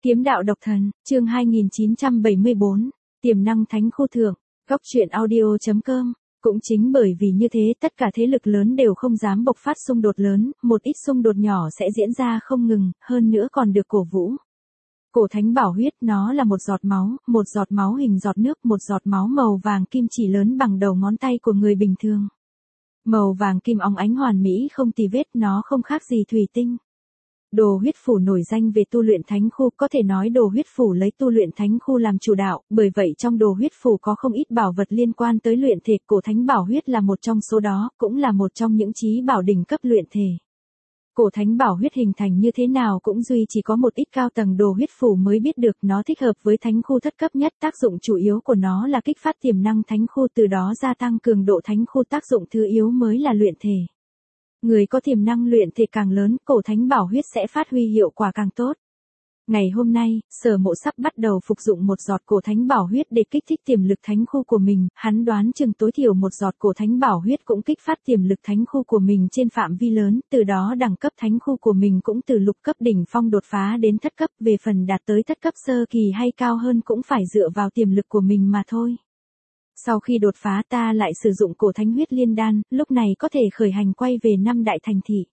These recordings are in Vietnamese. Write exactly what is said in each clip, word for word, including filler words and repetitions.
Kiếm đạo độc thần, chương hai nghìn chín trăm bảy mươi bốn, tiềm năng thánh khu thượng, góc truyện audio.com. Cũng chính bởi vì như thế tất cả thế lực lớn đều không dám bộc phát xung đột lớn, một ít xung đột nhỏ sẽ diễn ra không ngừng, hơn nữa còn được cổ vũ. Cổ thánh bảo huyết nó là một giọt máu, một giọt máu hình giọt nước, một giọt máu màu vàng kim chỉ lớn bằng đầu ngón tay của người bình thường. Màu vàng kim óng ánh hoàn mỹ không tì vết, nó không khác gì thủy tinh. Đồ huyết phủ nổi danh về tu luyện thánh khu, có thể nói đồ huyết phủ lấy tu luyện thánh khu làm chủ đạo, bởi vậy trong đồ huyết phủ có không ít bảo vật liên quan tới luyện thể, cổ thánh bảo huyết là một trong số đó, cũng là một trong những chí bảo đỉnh cấp luyện thể. Cổ thánh bảo huyết hình thành như thế nào cũng duy chỉ có một ít cao tầng đồ huyết phủ mới biết được, nó thích hợp với thánh khu thất cấp nhất, tác dụng chủ yếu của nó là kích phát tiềm năng thánh khu, từ đó gia tăng cường độ thánh khu, tác dụng thứ yếu mới là luyện thể. Người có tiềm năng luyện thể càng lớn, cổ thánh bảo huyết sẽ phát huy hiệu quả càng tốt. Ngày hôm nay, Sở Mộ sắp bắt đầu phục dụng một giọt cổ thánh bảo huyết để kích thích tiềm lực thánh khu của mình, hắn đoán chừng tối thiểu một giọt cổ thánh bảo huyết cũng kích phát tiềm lực thánh khu của mình trên phạm vi lớn, từ đó đẳng cấp thánh khu của mình cũng từ lục cấp đỉnh phong đột phá đến thất cấp, về phần đạt tới thất cấp sơ kỳ hay cao hơn cũng phải dựa vào tiềm lực của mình mà thôi. Sau khi đột phá ta lại sử dụng cổ thánh huyết liên đan, lúc này có thể khởi hành quay về năm đại thành thị.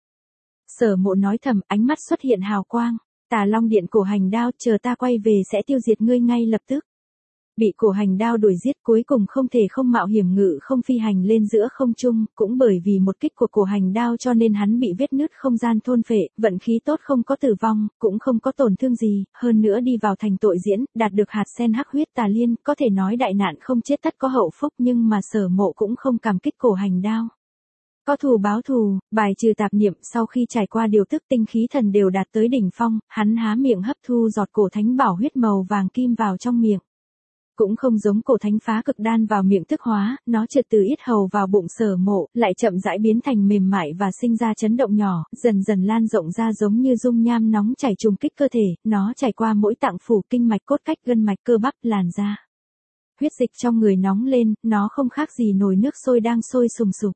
Sở Mộ nói thầm, ánh mắt xuất hiện hào quang. Tà Long Điện cổ hành đao, chờ ta quay về sẽ tiêu diệt ngươi ngay lập tức. Bị cổ hành đao đuổi giết, cuối cùng không thể không mạo hiểm ngự không phi hành lên giữa không trung, cũng bởi vì một kích của cổ hành đao cho nên hắn bị vết nứt không gian thôn phệ, vận khí tốt không có tử vong, cũng không có tổn thương gì, hơn nữa đi vào thành tội diễn, đạt được hạt sen hắc huyết tà liên, có thể nói đại nạn không chết tất có hậu phúc, nhưng mà Sở Mộ cũng không cảm kích cổ hành đao. Có thù báo thù, bài trừ tạp niệm, sau khi trải qua điều tức tinh khí thần đều đạt tới đỉnh phong, hắn há miệng hấp thu giọt cổ thánh bảo huyết màu vàng kim vào trong miệng. Cũng không giống cổ thánh phá cực đan vào miệng thức hóa, nó trượt từ yết hầu vào bụng Sở Mộ, lại chậm rãi biến thành mềm mại và sinh ra chấn động nhỏ, dần dần lan rộng ra giống như dung nham nóng chảy trùng kích cơ thể, nó trải qua mỗi tạng phủ, kinh mạch, cốt cách, gân mạch, cơ bắp, làn da. Huyết dịch trong người nóng lên, nó không khác gì nồi nước sôi đang sôi sùng sục.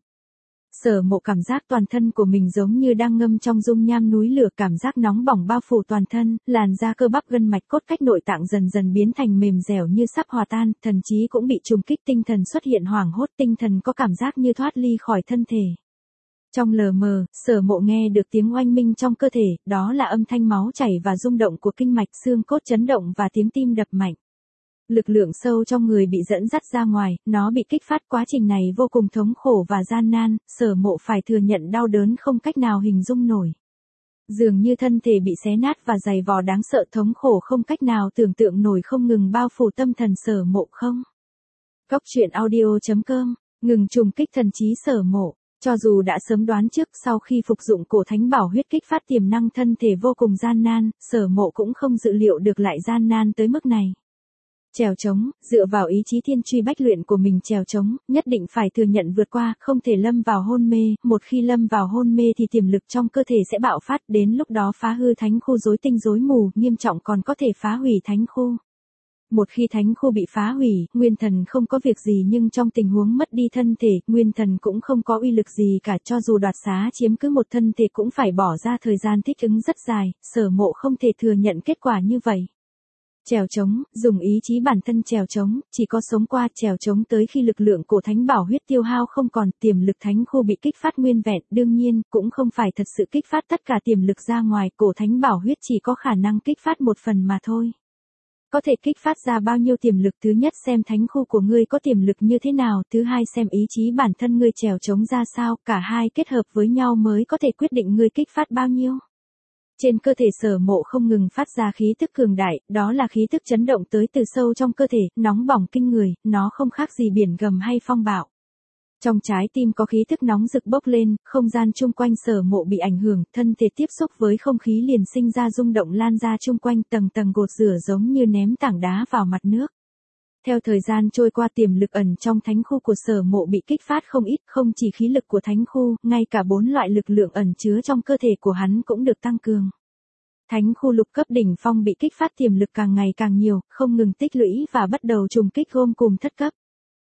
Sở Mộ cảm giác toàn thân của mình giống như đang ngâm trong dung nham núi lửa, cảm giác nóng bỏng bao phủ toàn thân, làn da, cơ bắp, gân mạch, cốt cách, nội tạng dần dần biến thành mềm dẻo như sắp hòa tan, thần trí cũng bị trùng kích, tinh thần xuất hiện hoảng hốt, tinh thần có cảm giác như thoát ly khỏi thân thể. Trong lờ mờ, Sở Mộ nghe được tiếng oanh minh trong cơ thể, đó là âm thanh máu chảy và rung động của kinh mạch, xương cốt chấn động và tiếng tim đập mạnh. Lực lượng sâu trong người bị dẫn dắt ra ngoài, nó bị kích phát, quá trình này vô cùng thống khổ và gian nan, Sở Mộ phải thừa nhận đau đớn không cách nào hình dung nổi. Dường như thân thể bị xé nát và dày vò đáng sợ, thống khổ không cách nào tưởng tượng nổi không ngừng bao phủ tâm thần Sở Mộ không. Góc truyện audio.com, ngừng trùng kích thần trí Sở Mộ. Cho dù đã sớm đoán trước, sau khi phục dụng cổ thánh bảo huyết kích phát tiềm năng thân thể vô cùng gian nan, Sở Mộ cũng không dự liệu được lại gian nan tới mức này. Trèo trống, dựa vào ý chí thiên truy bách luyện của mình trèo trống, nhất định phải thừa nhận vượt qua, không thể lâm vào hôn mê, một khi lâm vào hôn mê thì tiềm lực trong cơ thể sẽ bạo phát, đến lúc đó phá hư thánh khu, rối tinh rối mù, nghiêm trọng còn có thể phá hủy thánh khu. Một khi thánh khu bị phá hủy, nguyên thần không có việc gì, nhưng trong tình huống mất đi thân thể, nguyên thần cũng không có uy lực gì cả, cho dù đoạt xá chiếm cứ một thân thể cũng phải bỏ ra thời gian thích ứng rất dài, Sở Mộ không thể thừa nhận kết quả như vậy. Trèo trống, dùng ý chí bản thân trèo trống, chỉ có sống qua trèo trống tới khi lực lượng cổ thánh bảo huyết tiêu hao không còn, tiềm lực thánh khu bị kích phát nguyên vẹn, đương nhiên, cũng không phải thật sự kích phát tất cả tiềm lực ra ngoài, cổ thánh bảo huyết chỉ có khả năng kích phát một phần mà thôi. Có thể kích phát ra bao nhiêu tiềm lực, thứ nhất xem thánh khu của ngươi có tiềm lực như thế nào, thứ hai xem ý chí bản thân ngươi trèo trống ra sao, cả hai kết hợp với nhau mới có thể quyết định ngươi kích phát bao nhiêu. Trên cơ thể Sở Mộ không ngừng phát ra khí tức cường đại, đó là khí tức chấn động tới từ sâu trong cơ thể, nóng bỏng kinh người, nó không khác gì biển gầm hay phong bạo. Trong trái tim có khí tức nóng rực bốc lên, không gian chung quanh Sở Mộ bị ảnh hưởng, thân thể tiếp xúc với không khí liền sinh ra rung động lan ra chung quanh, tầng tầng gột rửa giống như ném tảng đá vào mặt nước. Theo thời gian trôi qua, tiềm lực ẩn trong thánh khu của Sở Mộ bị kích phát không ít, không chỉ khí lực của thánh khu, ngay cả bốn loại lực lượng ẩn chứa trong cơ thể của hắn cũng được tăng cường. Thánh khu lục cấp đỉnh phong bị kích phát tiềm lực càng ngày càng nhiều, không ngừng tích lũy và bắt đầu trùng kích gom cùng thất cấp.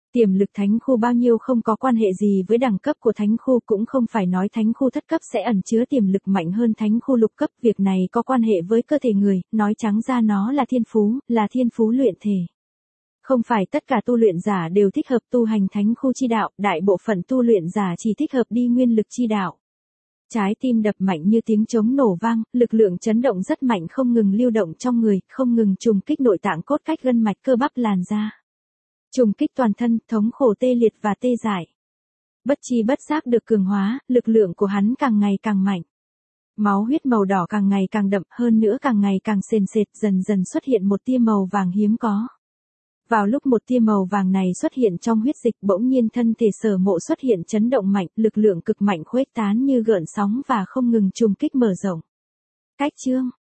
Tiềm lực thánh khu bao nhiêu không có quan hệ gì với đẳng cấp của thánh khu, cũng không phải nói thánh khu thất cấp sẽ ẩn chứa tiềm lực mạnh hơn thánh khu lục cấp, việc này có quan hệ với cơ thể người, nói trắng ra nó là thiên phú, là thiên phú luyện thể. Không phải tất cả tu luyện giả đều thích hợp tu hành thánh khu chi đạo, đại bộ phận tu luyện giả chỉ thích hợp đi nguyên lực chi đạo. Trái tim đập mạnh như tiếng trống nổ vang, lực lượng chấn động rất mạnh không ngừng lưu động trong người, không ngừng trùng kích nội tạng cốt cách gân mạch cơ bắp làn da. Trùng kích toàn thân, thống khổ tê liệt và tê dại. Bất chi bất giác được cường hóa, lực lượng của hắn càng ngày càng mạnh. Máu huyết màu đỏ càng ngày càng đậm, hơn nữa càng ngày càng sền sệt, dần dần xuất hiện một tia màu vàng hiếm có. Vào lúc một tia màu vàng này xuất hiện trong huyết dịch, bỗng nhiên thân thể Sở Mộ xuất hiện chấn động mạnh, lực lượng cực mạnh khuếch tán như gợn sóng và không ngừng trùng kích mở rộng. Cách chương